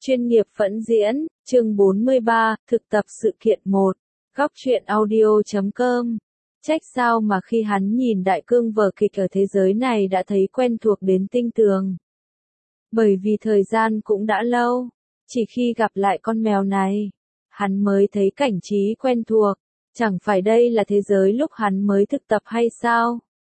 Chuyên nghiệp phẫn diễn, chương 43, thực tập sự kiện 1. Góc truyện audio.com. Trách sao mà khi hắn nhìn đại cương vở kịch ở thế giới này đã thấy quen thuộc đến tinh tường. Bởi vì thời gian cũng đã lâu, chỉ khi gặp lại con mèo này, hắn mới thấy cảnh trí quen thuộc. Chẳng phải đây là thế giới lúc hắn mới thực tập hay sao?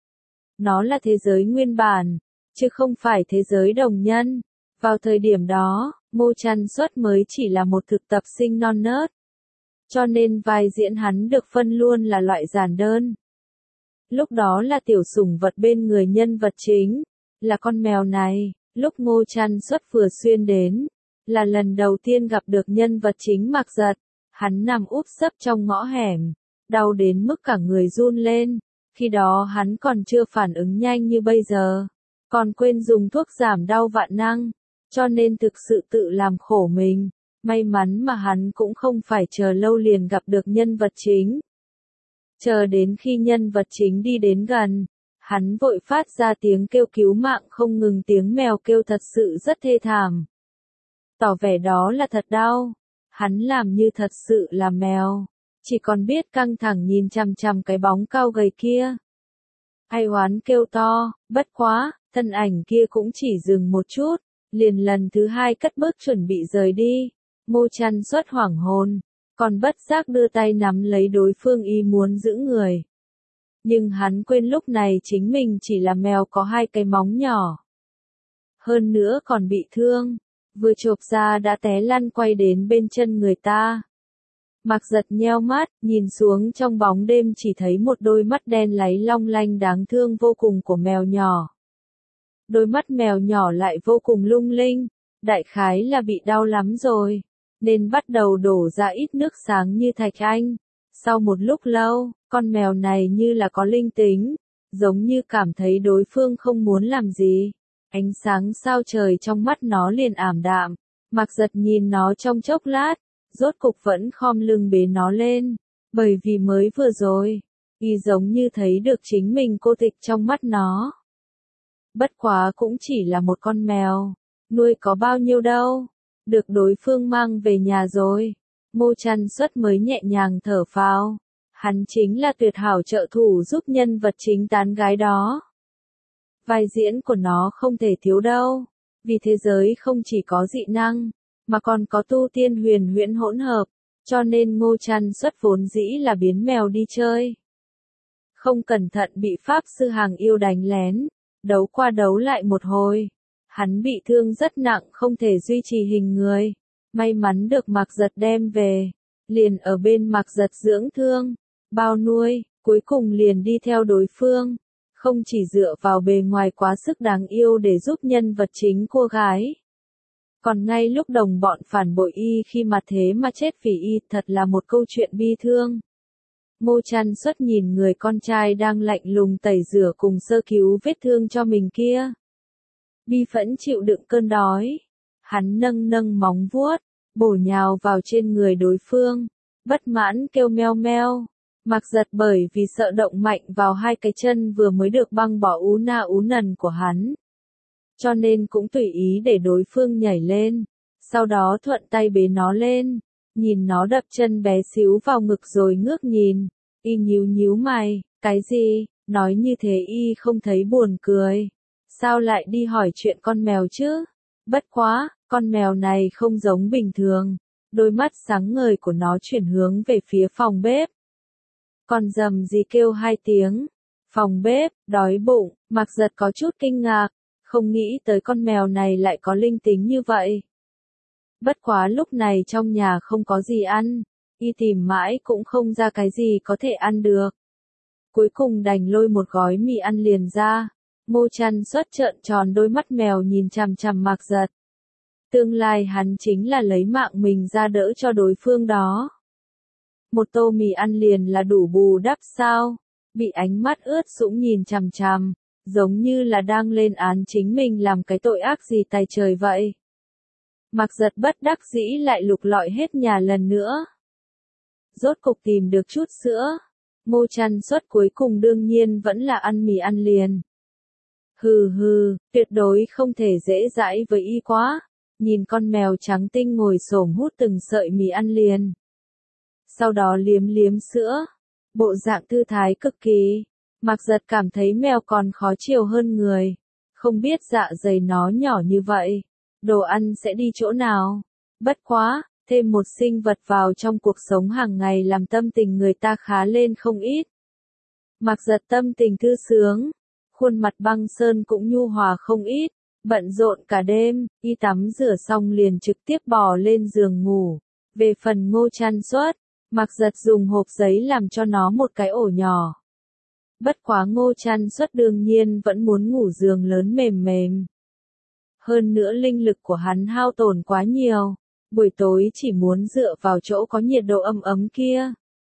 Nó là thế giới nguyên bản, chứ không phải thế giới đồng nhân. Vào thời điểm đó, Ngô Trăn Xuất mới chỉ là một thực tập sinh non nớt. Cho nên vai diễn hắn được phân luôn là loại giản đơn. Lúc đó là tiểu sủng vật bên người nhân vật chính, là con mèo này. Lúc Ngô Trăn Xuất vừa xuyên đến, là lần đầu tiên gặp được nhân vật chính Mạc Giật. Hắn nằm úp sấp trong ngõ hẻm, đau đến mức cả người run lên. Khi đó hắn còn chưa phản ứng nhanh như bây giờ, còn quên dùng thuốc giảm đau vạn năng, cho nên thực sự tự làm khổ mình. May mắn mà hắn cũng không phải chờ lâu liền gặp được nhân vật chính. Chờ đến khi nhân vật chính đi đến gần, hắn vội phát ra tiếng kêu cứu mạng không ngừng, tiếng mèo kêu thật sự rất thê thảm. Tỏ vẻ đó là thật đau, hắn làm như thật sự là mèo, chỉ còn biết căng thẳng nhìn chằm chằm cái bóng cao gầy kia. Ai oán kêu to, bất quá, thân ảnh kia cũng chỉ dừng một chút, liền lần thứ hai cất bước chuẩn bị rời đi. Ngô Trăn Xuất hoảng hồn, còn bất giác đưa tay nắm lấy đối phương ý muốn giữ người. Nhưng hắn quên lúc này chính mình chỉ là mèo có hai cái móng nhỏ. Hơn nữa còn bị thương, vừa chộp ra đã té lăn quay đến bên chân người ta. Mạc Giật nheo mắt, nhìn xuống trong bóng đêm chỉ thấy một đôi mắt đen láy long lanh đáng thương vô cùng của mèo nhỏ. Đôi mắt mèo nhỏ lại vô cùng lung linh, đại khái là bị đau lắm rồi, nên bắt đầu đổ ra ít nước sáng như thạch anh. Sau một lúc lâu, con mèo này như là có linh tính, giống như cảm thấy đối phương không muốn làm gì. Ánh sáng sao trời trong mắt nó liền ảm đạm. Mạc Giật nhìn nó trong chốc lát, rốt cục vẫn khom lưng bế nó lên, bởi vì mới vừa rồi, y giống như thấy được chính mình cô tịch trong mắt nó. Bất quá cũng chỉ là một con mèo, nuôi có bao nhiêu đâu, được đối phương mang về nhà rồi. Ngô Trăn Xuất mới nhẹ nhàng thở phào, hắn chính là tuyệt hảo trợ thủ giúp nhân vật chính tán gái đó. Vai diễn của nó không thể thiếu đâu, vì thế giới không chỉ có dị năng, mà còn có tu tiên huyền huyễn hỗn hợp, cho nên Ngô Trăn Xuất vốn dĩ là biến mèo đi chơi. Không cẩn thận bị pháp sư hàng yêu đánh lén, đấu qua đấu lại một hồi, hắn bị thương rất nặng không thể duy trì hình người. May mắn được Mạc Giật đem về, liền ở bên Mạc Giật dưỡng thương, bao nuôi, cuối cùng liền đi theo đối phương. Không chỉ dựa vào bề ngoài quá sức đáng yêu để giúp nhân vật chính cô gái, còn ngay lúc đồng bọn phản bội y khi mà thế mà chết vì y, thật là một câu chuyện bi thương. Ngô Trăn Xuất nhìn người con trai đang lạnh lùng tẩy rửa cùng sơ cứu vết thương cho mình kia, bi phẫn chịu đựng cơn đói. Hắn nâng nâng móng vuốt, bổ nhào vào trên người đối phương, bất mãn kêu meo meo. Mạc Giật bởi vì sợ động mạnh vào hai cái chân vừa mới được băng bỏ ú na ú nần của hắn, cho nên cũng tùy ý để đối phương nhảy lên, sau đó thuận tay bế nó lên, nhìn nó đập chân bé xíu vào ngực rồi ngước nhìn, y nhíu nhíu mày, cái gì, nói như thế y không thấy buồn cười, sao lại đi hỏi chuyện con mèo chứ? Bất quá, con mèo này không giống bình thường, đôi mắt sáng ngời của nó chuyển hướng về phía phòng bếp. Còn rầm gì kêu hai tiếng, phòng bếp, đói bụng. Mạc Giật có chút kinh ngạc, không nghĩ tới con mèo này lại có linh tính như vậy. Bất quá lúc này trong nhà không có gì ăn, y tìm mãi cũng không ra cái gì có thể ăn được. Cuối cùng đành lôi một gói mì ăn liền ra. Ngô Trăn Xuất trợn tròn đôi mắt mèo nhìn chằm chằm Mạc Giật. Tương lai hắn chính là lấy mạng mình ra đỡ cho đối phương đó. Một tô mì ăn liền là đủ bù đắp sao? Bị ánh mắt ướt sũng nhìn chằm chằm, giống như là đang lên án chính mình làm cái tội ác gì tài trời vậy. Mạc Giật bất đắc dĩ lại lục lọi hết nhà lần nữa. Rốt cục tìm được chút sữa. Ngô Trăn Xuất cuối cùng đương nhiên vẫn là ăn mì ăn liền. Hừ hừ, tuyệt đối không thể dễ dãi với y quá. nhìn con mèo trắng tinh ngồi xổm hút từng sợi mì ăn liền. Sau đó liếm liếm sữa, bộ dạng thư thái cực kỳ. Mạc Giật cảm thấy mèo còn khó chiều hơn người. Không biết dạ dày nó nhỏ như vậy, đồ ăn sẽ đi chỗ nào. Bất quá, thêm một sinh vật vào trong cuộc sống hàng ngày làm tâm tình người ta khá lên không ít. Mạc Giật tâm tình thư sướng, khuôn mặt băng sơn cũng nhu hòa không ít, bận rộn cả đêm, y tắm rửa xong liền trực tiếp bò lên giường ngủ. Về phần Ngô Trăn Xuất, Mạc Giật dùng hộp giấy làm cho nó một cái ổ nhỏ. Bất quá Ngô Trăn Xuất đương nhiên vẫn muốn ngủ giường lớn mềm mềm. Hơn nữa linh lực của hắn hao tổn quá nhiều, buổi tối chỉ muốn dựa vào chỗ có nhiệt độ ấm ấm kia.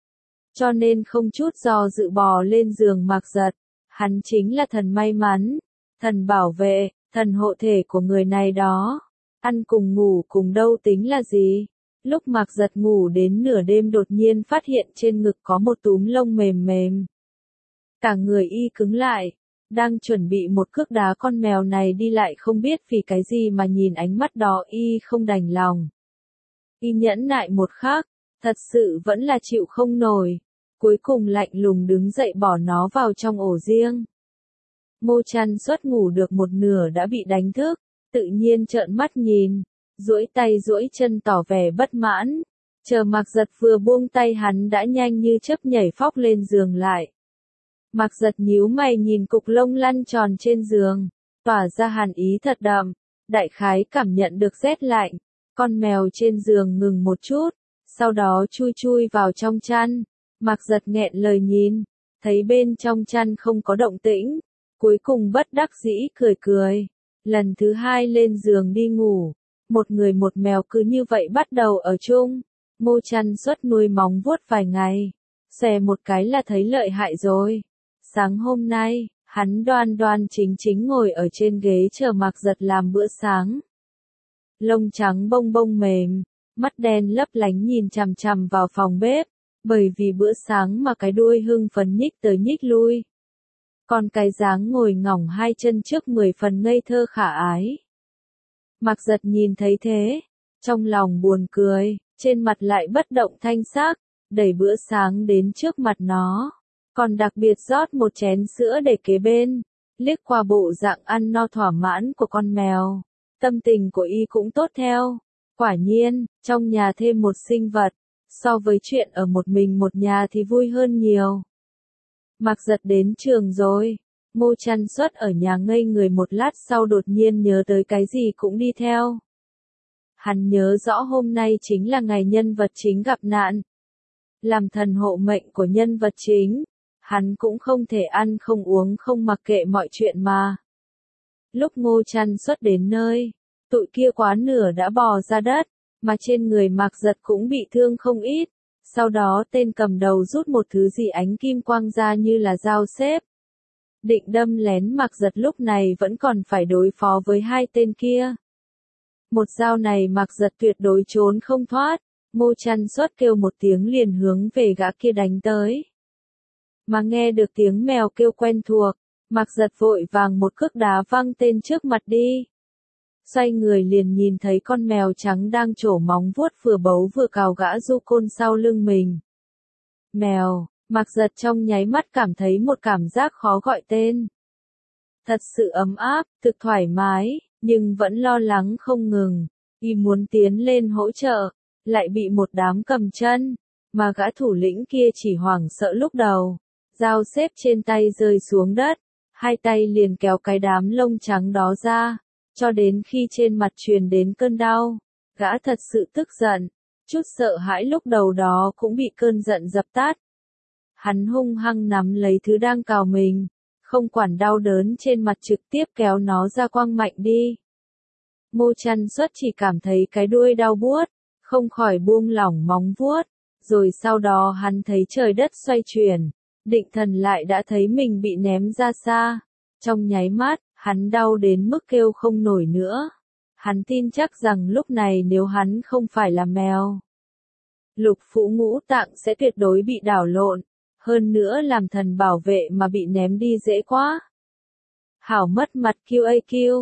Cho nên không chút do dự bò lên giường Mạc Giật, hắn chính là thần may mắn, thần bảo vệ, thần hộ thể của người này đó. Ăn cùng ngủ cùng đâu tính là gì. Lúc Mạc Giật ngủ đến nửa đêm đột nhiên phát hiện trên ngực có một túm lông mềm mềm. Cả người y cứng lại, đang chuẩn bị một cước đá con mèo này đi lại không biết vì cái gì mà nhìn ánh mắt đó y không đành lòng. Y nhẫn nại một khắc, thật sự vẫn là chịu không nổi, cuối cùng lạnh lùng đứng dậy bỏ nó vào trong ổ riêng. Ngô Trăn Xuất ngủ được một nửa đã bị đánh thức, tự nhiên trợn mắt nhìn, duỗi tay duỗi chân tỏ vẻ bất mãn. Chờ Mạc Giật vừa buông tay hắn đã nhanh như chớp nhảy phóc lên giường lại. Mạc Giật nhíu mày nhìn cục lông lăn tròn trên giường, tỏa ra hàn ý thật đậm, đại khái cảm nhận được rét lạnh. Con mèo trên giường ngừng một chút, sau đó chui chui vào trong chăn. Mạc Giật nghẹn lời nhìn, thấy bên trong chăn không có động tĩnh, cuối cùng bất đắc dĩ cười cười. Lần thứ hai lên giường đi ngủ, một người một mèo cứ như vậy bắt đầu ở chung. Ngô Trăn Xuất nuôi móng vuốt vài ngày, xòe một cái là thấy lợi hại rồi. Sáng hôm nay, hắn đoan đoan chính chính ngồi ở trên ghế chờ Mạc Giật làm bữa sáng. Lông trắng bông bông mềm, mắt đen lấp lánh nhìn chằm chằm vào phòng bếp, bởi vì bữa sáng mà cái đuôi hưng phấn nhích tới nhích lui. Còn cái dáng ngồi ngỏng hai chân trước 10 phần ngây thơ khả ái. Mạc Giật nhìn thấy thế, trong lòng buồn cười, trên mặt lại bất động thanh sắc, đẩy bữa sáng đến trước mặt nó, còn đặc biệt rót một chén sữa để kế bên, liếc qua bộ dạng ăn no thỏa mãn của con mèo, tâm tình của y cũng tốt theo. Quả nhiên, trong nhà thêm một sinh vật, so với chuyện ở một mình một nhà thì vui hơn nhiều. Mạc Giật đến trường rồi, Ngô Trăn Xuất ở nhà ngây người một lát sau đột nhiên nhớ tới cái gì cũng đi theo. Hắn nhớ rõ hôm nay chính là ngày nhân vật chính gặp nạn. Làm thần hộ mệnh của nhân vật chính, hắn cũng không thể ăn không uống không mặc kệ mọi chuyện mà. Lúc Ngô Trăn Xuất đến nơi, tụi kia quá nửa đã bò ra đất, mà trên người Mạc Giật cũng bị thương không ít. Sau đó tên cầm đầu rút một thứ gì ánh kim quang ra như là dao xếp. Định đâm lén Mạc Giật lúc này vẫn còn phải đối phó với hai tên kia. Một dao này Mạc Giật tuyệt đối trốn không thoát, Ngô Trăn Xuất kêu một tiếng liền hướng về gã kia đánh tới. Mà nghe được tiếng mèo kêu quen thuộc, Mạc Giật vội vàng một cước đá văng tên trước mặt đi. Xoay người liền nhìn thấy con mèo trắng đang trổ móng vuốt vừa bấu vừa cào gã du côn sau lưng mình. Mèo, Mạc Giật trong nháy mắt cảm thấy một cảm giác khó gọi tên. Thật sự ấm áp, thực thoải mái, nhưng vẫn lo lắng không ngừng. Y muốn tiến lên hỗ trợ, lại bị một đám cầm chân, mà gã thủ lĩnh kia chỉ hoảng sợ lúc đầu. Dao xếp trên tay rơi xuống đất, hai tay liền kéo cái đám lông trắng đó ra. Cho đến khi trên mặt truyền đến cơn đau, gã thật sự tức giận, chút sợ hãi lúc đầu đó cũng bị cơn giận dập tắt. Hắn hung hăng nắm lấy thứ đang cào mình, không quản đau đớn trên mặt trực tiếp kéo nó ra quăng mạnh đi. Ngô Trăn Xuất chỉ cảm thấy cái đuôi đau buốt, không khỏi buông lỏng móng vuốt, rồi sau đó hắn thấy trời đất xoay chuyển, định thần lại đã thấy mình bị ném ra xa. Trong nháy mắt, hắn đau đến mức kêu không nổi nữa. Hắn tin chắc rằng lúc này nếu hắn không phải là mèo, lục phủ ngũ tạng sẽ tuyệt đối bị đảo lộn, hơn nữa làm thần bảo vệ mà bị ném đi dễ quá. Hảo mất mặt QAQ,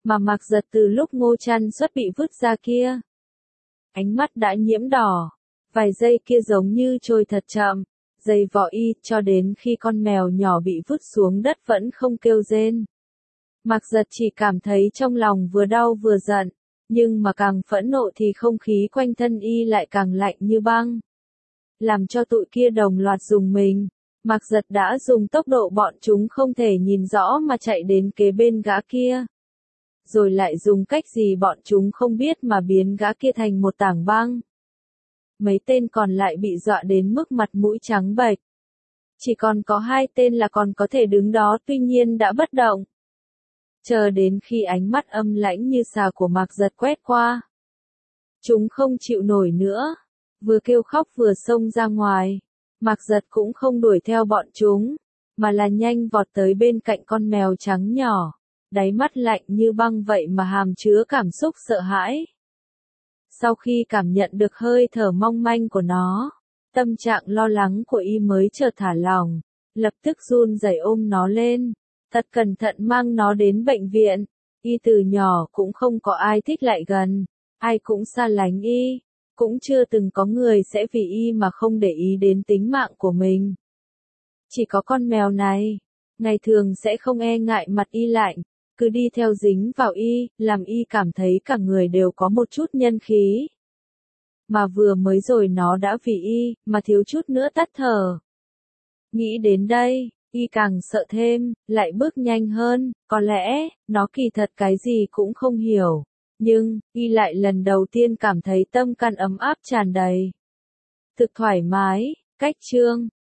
Mà Mạc Giật từ lúc Ngô Trăn Xuất bị vứt ra kia, ánh mắt đã nhiễm đỏ, vài giây kia giống như trôi thật chậm, giày vò y cho đến khi con mèo nhỏ bị vứt xuống đất vẫn không kêu rên. Mạc Giật chỉ cảm thấy trong lòng vừa đau vừa giận, nhưng mà càng phẫn nộ thì không khí quanh thân y lại càng lạnh như băng. Làm cho tụi kia đồng loạt dùng mình, Mạc Giật đã dùng tốc độ bọn chúng không thể nhìn rõ mà chạy đến kế bên gã kia. Rồi lại dùng cách gì bọn chúng không biết mà biến gã kia thành một tảng băng. Mấy tên còn lại bị dọa đến mức mặt mũi trắng bệch. Chỉ còn có 2 tên là còn có thể đứng đó tuy nhiên đã bất động. Chờ đến khi ánh mắt âm lãnh như xà của Mạc Giật quét qua. Chúng không chịu nổi nữa, vừa kêu khóc vừa xông ra ngoài. Mạc Giật cũng không đuổi theo bọn chúng, mà là nhanh vọt tới bên cạnh con mèo trắng nhỏ, đáy mắt lạnh như băng vậy mà hàm chứa cảm xúc sợ hãi. Sau khi cảm nhận được hơi thở mong manh của nó, tâm trạng lo lắng của y mới chợt thả lỏng, lập tức run rẩy ôm nó lên, thật cẩn thận mang nó đến bệnh viện. Y từ nhỏ cũng không có ai thích lại gần, ai cũng xa lánh y, cũng chưa từng có người sẽ vì y mà không để ý đến tính mạng của mình. Chỉ có con mèo này, ngày thường sẽ không e ngại mặt y lạnh, cứ đi theo dính vào y, làm y cảm thấy cả người đều có một chút nhân khí. Mà vừa mới rồi nó đã vì y, mà thiếu chút nữa tắt thở. Nghĩ đến đây, y càng sợ thêm, lại bước nhanh hơn, có lẽ, nó kỳ thật cái gì cũng không hiểu. Nhưng, y lại lần đầu tiên cảm thấy tâm can ấm áp tràn đầy. Thực thoải mái, cách chương.